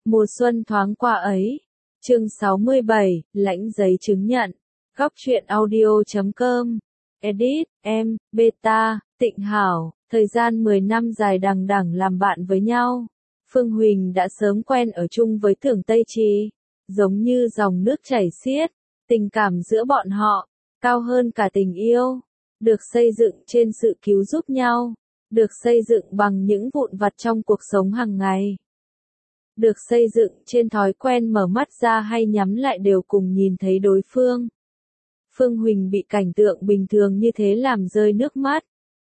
Mùa xuân thoáng qua ấy. Chương 67, lãnh giấy chứng nhận. Góc truyện audio.com. Edit, em, Beta, Tịnh Hảo. Thời gian 10 năm dài đằng đẵng làm bạn với nhau. Phương Huỳnh đã sớm quen ở chung với Tưởng Tây Trì. Giống như dòng nước chảy xiết. Tình cảm giữa bọn họ, cao hơn cả tình yêu. Được xây dựng trên sự cứu giúp nhau. Được xây dựng bằng những vụn vặt trong cuộc sống hàng ngày. Được xây dựng trên thói quen mở mắt ra hay nhắm lại đều cùng nhìn thấy đối phương. Phương Huỳnh bị cảnh tượng bình thường như thế làm rơi nước mắt.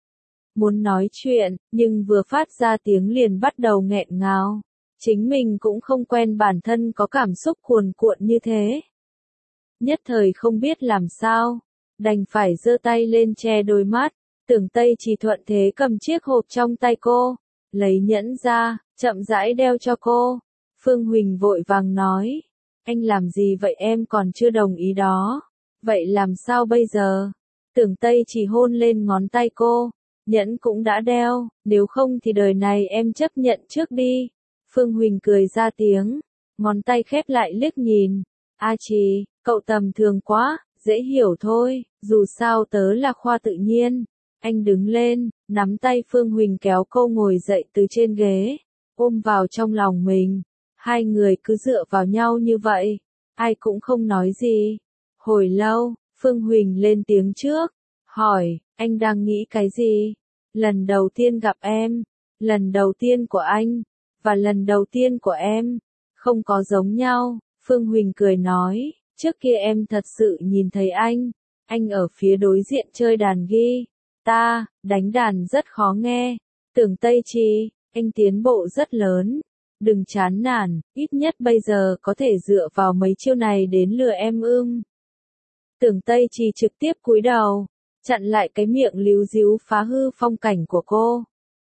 Muốn nói chuyện, nhưng vừa phát ra tiếng liền bắt đầu nghẹn ngào. Chính mình cũng không quen bản thân có cảm xúc cuồn cuộn như thế. Nhất thời không biết làm sao, đành phải giơ tay lên che đôi mắt. Tưởng Tây Trì thuận thế cầm chiếc hộp trong tay cô, lấy nhẫn ra, chậm rãi đeo cho cô. Phương Huỳnh vội vàng nói, anh làm gì vậy, em còn chưa đồng ý đó. Vậy làm sao bây giờ? Tưởng Tây Trì hôn lên ngón tay cô, nhẫn cũng đã đeo, nếu không thì đời này em chấp nhận trước đi. Phương Huỳnh cười ra tiếng, ngón tay khép lại liếc nhìn. A Trì, cậu tầm thường quá, dễ hiểu thôi, dù sao tớ là khoa tự nhiên. Anh đứng lên, nắm tay Phương Huỳnh kéo cô ngồi dậy từ trên ghế, ôm vào trong lòng mình. Hai người cứ dựa vào nhau như vậy, ai cũng không nói gì. Hồi lâu, Phương Huỳnh lên tiếng trước, hỏi, anh đang nghĩ cái gì? Lần đầu tiên gặp em, lần đầu tiên của anh, và lần đầu tiên của em, không có giống nhau. Phương Huỳnh cười nói, trước kia em thật sự nhìn thấy anh ở phía đối diện chơi đàn guitar, đánh đàn rất khó nghe. Tưởng Tây Trì, anh tiến bộ rất lớn. Đừng chán nản, ít nhất bây giờ có thể dựa vào mấy chiêu này đến lừa em ưm. Tưởng Tây Trì trực tiếp cúi đầu, chặn lại cái miệng líu díu phá hư phong cảnh của cô.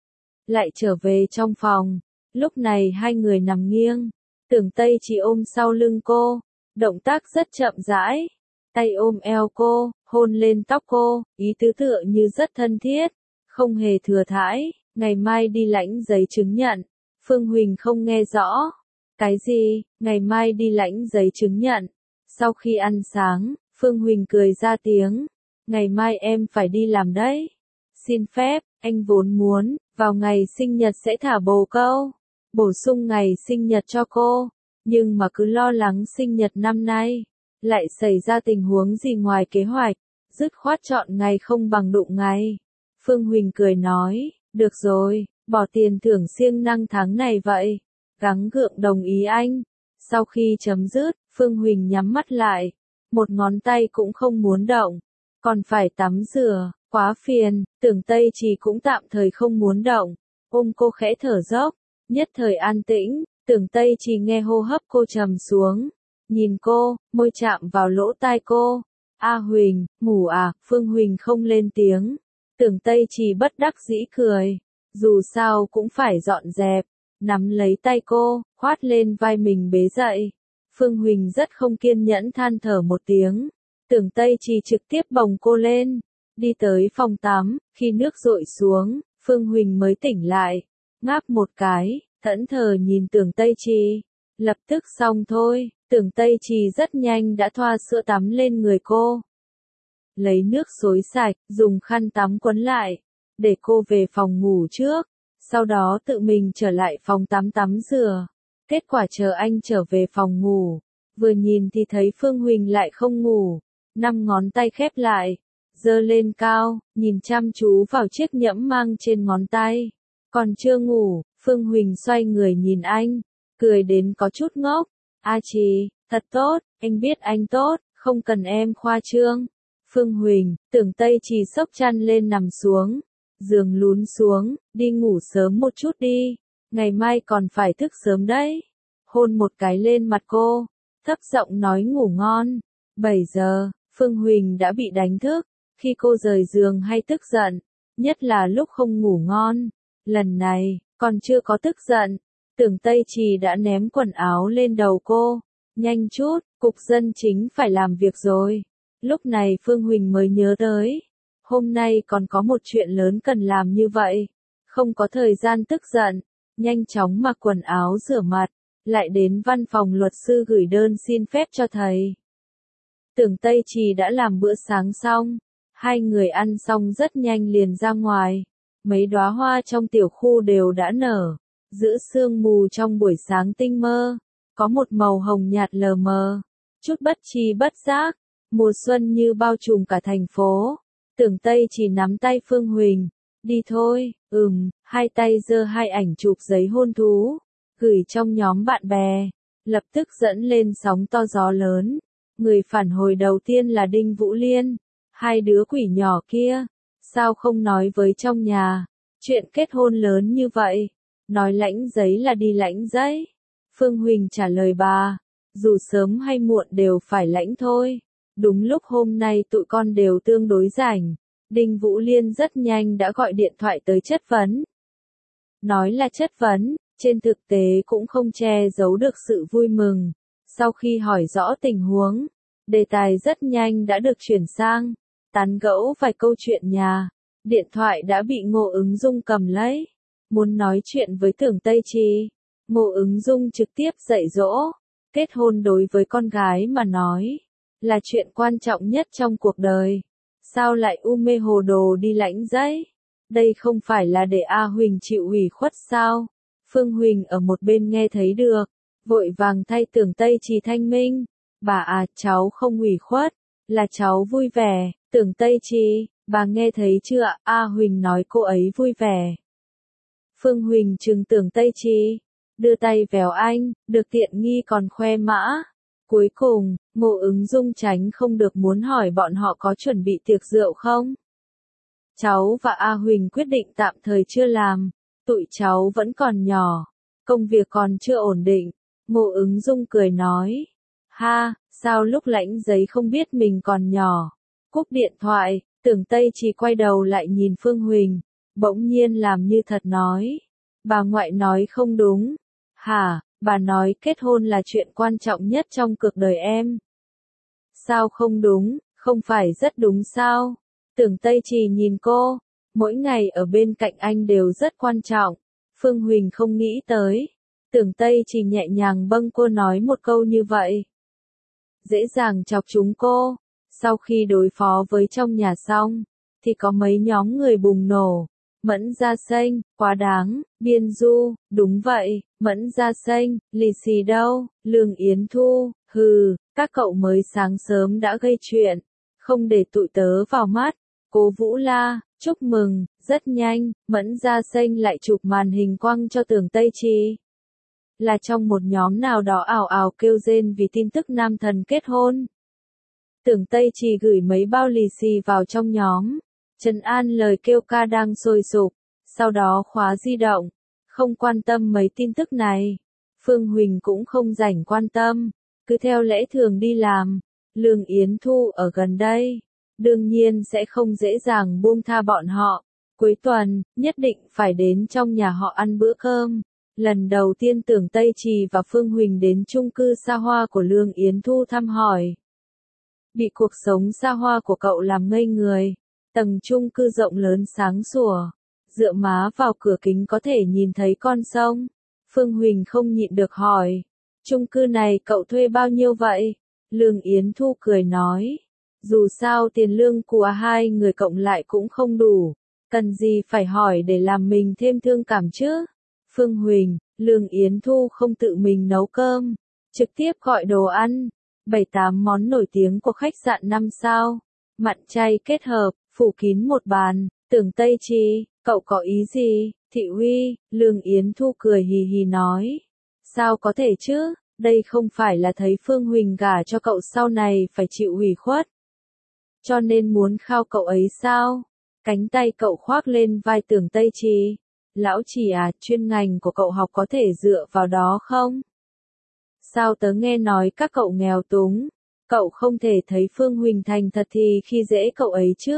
Lại trở về trong phòng, lúc này hai người nằm nghiêng. Tưởng Tây Trì ôm sau lưng cô, động tác rất chậm rãi, tay ôm eo cô, hôn lên tóc cô, ý tứ tựa như rất thân thiết, không hề thừa thãi. Ngày mai đi lãnh giấy chứng nhận. Phương Huỳnh không nghe rõ. Cái gì? Ngày mai đi lãnh giấy chứng nhận. Sau khi ăn sáng, Phương Huỳnh cười ra tiếng. Ngày mai em phải đi làm đấy. Xin phép, anh vốn muốn, vào ngày sinh nhật sẽ thả bồ câu, bổ sung ngày sinh nhật cho cô. Nhưng mà cứ lo lắng sinh nhật năm nay lại xảy ra tình huống gì ngoài kế hoạch, dứt khoát chọn ngày không bằng đụng ngày. Phương Huỳnh cười nói, được rồi, bỏ tiền thưởng siêng năng tháng này vậy. Gắng gượng đồng ý anh. Sau khi chấm dứt, Phương Huỳnh nhắm mắt lại. Một ngón tay cũng không muốn động. Còn phải tắm rửa, quá phiền. Tưởng Tây Trì cũng tạm thời không muốn động. Ôm cô khẽ thở dốc. Nhất thời an tĩnh. Tưởng Tây Trì nghe hô hấp cô trầm xuống. Nhìn cô, môi chạm vào lỗ tai cô. A Huỳnh, ngủ à? Phương Huỳnh không lên tiếng. Tưởng Tây Trì bất đắc dĩ cười. Dù sao cũng phải dọn dẹp. Nắm lấy tay cô, khoát lên vai mình bế dậy. Phương Huỳnh rất không kiên nhẫn than thở một tiếng. Tưởng Tây Trì trực tiếp bồng cô lên. Đi tới phòng tắm, khi nước dội xuống, Phương Huỳnh mới tỉnh lại. Ngáp một cái, thẫn thờ nhìn Tưởng Tây Trì. Lập tức xong thôi, Tưởng Tây Trì rất nhanh đã thoa sữa tắm lên người cô. Lấy nước xối sạch, dùng khăn tắm quấn lại, để cô về phòng ngủ trước. Sau đó tự mình trở lại phòng tắm tắm rửa. Kết quả chờ anh trở về phòng ngủ, vừa nhìn thì thấy Phương Huỳnh lại không ngủ. 5 ngón tay khép lại, giơ lên cao, nhìn chăm chú vào chiếc nhẫn mang trên ngón tay. Còn chưa ngủ, Phương Huỳnh xoay người nhìn anh, cười đến có chút ngốc. A Trì, thật tốt, anh biết anh tốt, không cần em khoa trương. Phương Huỳnh, Tưởng Tây Trì xốc chăn lên nằm xuống. Giường lún xuống, đi ngủ sớm một chút đi. Ngày mai còn phải thức sớm đấy. Hôn một cái lên mặt cô, thấp giọng nói ngủ ngon. 7 giờ, Phương Huỳnh đã bị đánh thức. Khi cô rời giường hay tức giận, nhất là lúc không ngủ ngon. Lần này, còn chưa có tức giận. Tưởng Tây Trì đã ném quần áo lên đầu cô. Nhanh chút, cục dân chính phải làm việc rồi. Lúc này Phương Huỳnh mới nhớ tới. Hôm nay còn có một chuyện lớn cần làm như vậy. Không có thời gian tức giận. Nhanh chóng mặc quần áo rửa mặt. lại đến văn phòng luật sư gửi đơn xin phép cho thầy. Tưởng Tây Trì đã làm bữa sáng xong, hai người ăn xong rất nhanh liền ra ngoài. Mấy đóa hoa trong tiểu khu đều đã nở, giữa sương mù trong buổi sáng tinh mơ, có một màu hồng nhạt lờ mờ, chút bất tri bất giác, mùa xuân như bao trùm cả thành phố. Tưởng Tây Trì nắm tay Phương Huỳnh, đi thôi, hai tay giơ hai ảnh chụp giấy hôn thú, gửi trong nhóm bạn bè, lập tức dẫn lên sóng to gió lớn. Người phản hồi đầu tiên là Đinh Vũ Liên, hai đứa quỷ nhỏ kia, sao không nói với trong nhà, chuyện kết hôn lớn như vậy, nói lãnh giấy là đi lãnh giấy. Phương Huỳnh trả lời bà, dù sớm hay muộn đều phải lãnh thôi, đúng lúc hôm nay tụi con đều tương đối rảnh. Đinh Vũ Liên rất nhanh đã gọi điện thoại tới chất vấn. Nói là chất vấn, trên thực tế cũng không che giấu được sự vui mừng. Sau khi hỏi rõ tình huống, đề tài rất nhanh đã được chuyển sang, tán gẫu vài câu chuyện nhà. Điện thoại đã bị Ngô Ứng Dung cầm lấy, muốn nói chuyện với Tưởng Tây Trì. Ngô Ứng Dung trực tiếp dạy dỗ, kết hôn đối với con gái mà nói, là chuyện quan trọng nhất trong cuộc đời. Sao lại mê hồ đồ đi lãnh giấy? Đây không phải là để A Huỳnh chịu ủy khuất sao? Phương Huỳnh ở một bên nghe thấy được, vội vàng thay Tưởng Tây Trì thanh minh. Bà à, cháu không ủy khuất, là cháu vui vẻ. Tưởng Tây Trì, bà nghe thấy chưa? A Huỳnh nói cô ấy vui vẻ. Phương Huỳnh trừng Tưởng Tây Trì, đưa tay véo anh, được tiện nghi còn khoe mã. Cuối cùng, Ngô Ứng Dung tránh không được muốn hỏi bọn họ có chuẩn bị tiệc rượu không? Cháu và A Huỳnh quyết định tạm thời chưa làm, tụi cháu vẫn còn nhỏ, công việc còn chưa ổn định. Ngô Ứng Dung cười nói, ha, sao lúc lãnh giấy không biết mình còn nhỏ. Cúp điện thoại, Tưởng Tây Trì quay đầu lại nhìn Phương Huỳnh, bỗng nhiên làm như thật nói, bà ngoại nói không đúng. Hả? Bà nói kết hôn là chuyện quan trọng nhất trong cuộc đời em. Sao không đúng, không phải rất đúng sao? Tưởng Tây Trì nhìn cô, mỗi ngày ở bên cạnh anh đều rất quan trọng. Phương Huỳnh không nghĩ tới. Tưởng Tây Trì nhẹ nhàng bâng cô nói một câu như vậy. Dễ dàng chọc chúng cô. Sau khi đối phó với trong nhà xong, thì có mấy nhóm người bùng nổ. Mẫn Gia Xanh, quá đáng. Biên Du, đúng vậy. Mẫn Gia Xanh, lì xì đâu. Lương Yến Thu, hừ, các cậu mới sáng sớm đã gây chuyện, không để tụi tớ vào mắt. Cố Vũ La, chúc mừng. Rất nhanh, Mẫn Gia Xanh lại chụp màn hình quăng cho Tưởng Tây Trì. Là trong một nhóm nào đó ào ào kêu rên vì tin tức nam thần kết hôn. Tưởng Tây Trì gửi mấy bao lì xì vào trong nhóm, trấn an lời kêu ca đang sôi sục, sau đó khóa di động, không quan tâm mấy tin tức này. Phương Huỳnh cũng không rảnh quan tâm, cứ theo lẽ thường đi làm. Lương Yến Thu ở gần đây, đương nhiên sẽ không dễ dàng buông tha bọn họ. Cuối tuần, nhất định phải đến trong nhà họ ăn bữa cơm. Lần đầu tiên Tưởng Tây Trì và Phương Huỳnh đến chung cư xa hoa của Lương Yến Thu thăm hỏi. Bị cuộc sống xa hoa của cậu làm ngây người. Tầng chung cư rộng lớn sáng sủa, dựa má vào cửa kính có thể nhìn thấy con sông. Phương Huỳnh không nhịn được hỏi, chung cư này cậu thuê bao nhiêu vậy? Lương Yến Thu cười nói, dù sao tiền lương của hai người cộng lại cũng không đủ, cần gì phải hỏi để làm mình thêm thương cảm chứ? Phương Huỳnh, Lương Yến Thu không tự mình nấu cơm, trực tiếp gọi đồ ăn, 7-8 món nổi tiếng của khách sạn 5 sao, mặn chay kết hợp, phủ kín một bàn. Tưởng Tây Trì, cậu có ý gì? Thị Huy, Lương Yến Thu cười hì hì nói, sao có thể chứ, đây không phải là thấy Phương Huỳnh gả cho cậu sau này phải chịu ủy khuất, cho nên muốn khao cậu ấy sao? Cánh tay cậu khoác lên vai Tưởng Tây Trì, lão Trì à, chuyên ngành của cậu học có thể dựa vào đó không? Sao tớ nghe nói các cậu nghèo túng, cậu không thể thấy Phương Huỳnh thành thật thì khi dễ cậu ấy chứ?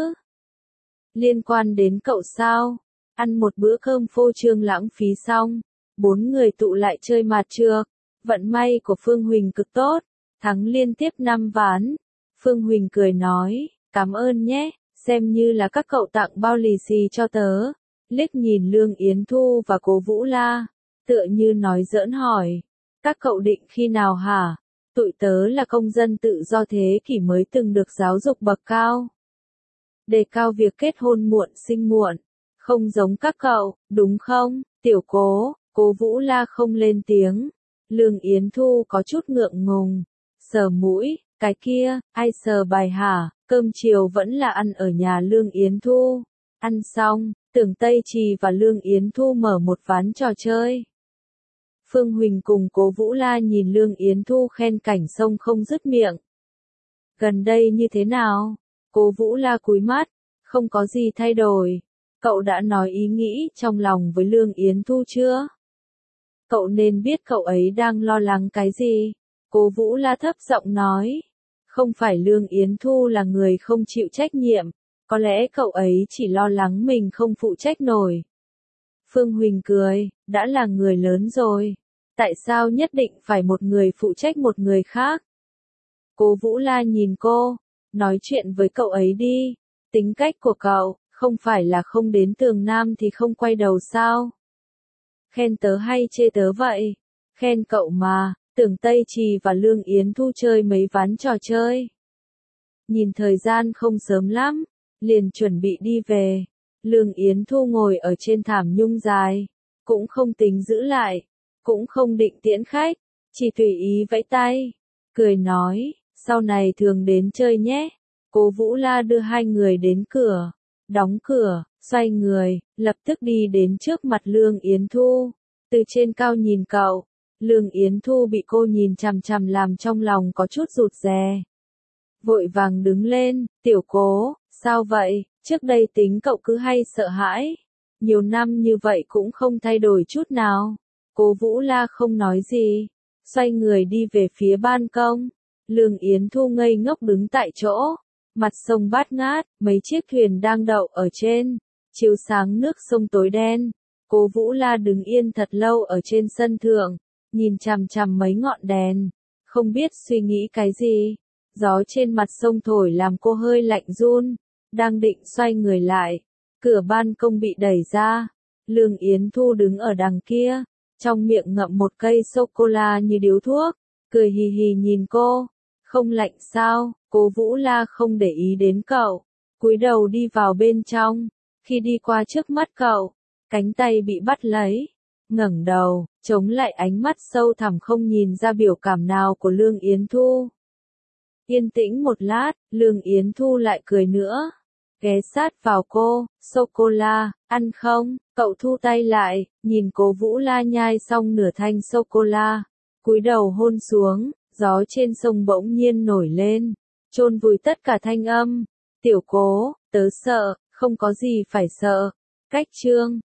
Liên quan đến cậu sao? Ăn một bữa cơm phô trương lãng phí xong, 4 người tụ lại chơi mạt trược. Vận may của Phương Huỳnh cực tốt, thắng liên tiếp 5 ván. Phương Huỳnh cười nói, cảm ơn nhé, xem như là các cậu tặng bao lì xì cho tớ. Liếc nhìn Lương Yến Thu và Cố Vũ La, tựa như nói giỡn hỏi, Các cậu định khi nào hả? Tụi tớ là công dân tự do thế kỷ mới từng được giáo dục bậc cao. Đề cao việc kết hôn muộn sinh muộn. Không giống các cậu, đúng không? Tiểu Cố Vũ La không lên tiếng. Lương Yến Thu có chút ngượng ngùng. Sờ mũi, cái kia, ai sờ bài hả? Cơm chiều vẫn là ăn ở nhà Lương Yến Thu. Ăn xong, Tưởng Tây Trì và Lương Yến Thu mở một ván trò chơi. Phương Huỳnh cùng Cố Vũ La nhìn Lương Yến Thu khen cảnh sông không dứt miệng. Gần đây như thế nào? Cố Vũ La cúi mắt, không có gì thay đổi. Cậu đã nói ý nghĩ trong lòng với Lương Yến Thu chưa? Cậu nên biết cậu ấy đang lo lắng cái gì. Cố Vũ La thấp giọng nói. Không phải Lương Yến Thu là người không chịu trách nhiệm, có lẽ cậu ấy chỉ lo lắng mình không phụ trách nổi. Phương Huỳnh cười, đã là người lớn rồi. Tại sao nhất định phải một người phụ trách một người khác? Cố Vũ La nhìn cô, nói chuyện với cậu ấy đi. Tính cách của cậu, không phải là không đến Tường Nam thì không quay đầu sao? Khen tớ hay chê tớ vậy? Khen cậu mà, Tưởng Tây Trì và Lương Yến Thu chơi mấy ván trò chơi. Nhìn thời gian không sớm lắm, liền chuẩn bị đi về. Lương Yến Thu ngồi ở trên thảm nhung dài, cũng không tính giữ lại, cũng không định tiễn khách, chỉ tùy ý vẫy tay, cười nói, sau này thường đến chơi nhé. Cố Vũ La đưa hai người đến cửa, đóng cửa, xoay người, lập tức đi đến trước mặt Lương Yến Thu, từ trên cao nhìn cậu. Lương Yến Thu bị cô nhìn chằm chằm làm trong lòng có chút rụt rè. Vội vàng đứng lên, Tiểu Cố, sao vậy, trước đây tính cậu cứ hay sợ hãi. Nhiều năm như vậy cũng không thay đổi chút nào. Cố Vũ La không nói gì, xoay người đi về phía ban công. Lương Yến Thu ngây ngốc đứng tại chỗ, mặt sông bát ngát, mấy chiếc thuyền đang đậu ở trên, chiếu sáng nước sông tối đen. Cố Vũ La đứng yên thật lâu ở trên sân thượng, nhìn chằm chằm mấy ngọn đèn, không biết suy nghĩ cái gì. Gió trên mặt sông thổi làm cô hơi lạnh run, đang định xoay người lại, cửa ban công bị đẩy ra. Lương Yến Thu đứng ở đằng kia, trong miệng ngậm một cây sô-cô-la như điếu thuốc, cười hì hì nhìn cô. Không lạnh sao? Cố Vũ La không để ý đến cậu, cúi đầu đi vào bên trong. Khi đi qua trước mắt cậu, cánh tay bị bắt lấy, ngẩng đầu, chống lại ánh mắt sâu thẳm không nhìn ra biểu cảm nào của Lương Yến Thu. Yên tĩnh một lát, Lương Yến Thu lại cười nữa, ghé sát vào cô, sô-cô-la, ăn không? Cậu thu tay lại, nhìn Cố Vũ La nhai xong nửa thanh sô-cô-la, cúi đầu hôn xuống. Gió trên sông bỗng nhiên nổi lên, chôn vùi tất cả thanh âm. Tiểu Cố, tớ sợ, không có gì phải sợ. Cách chương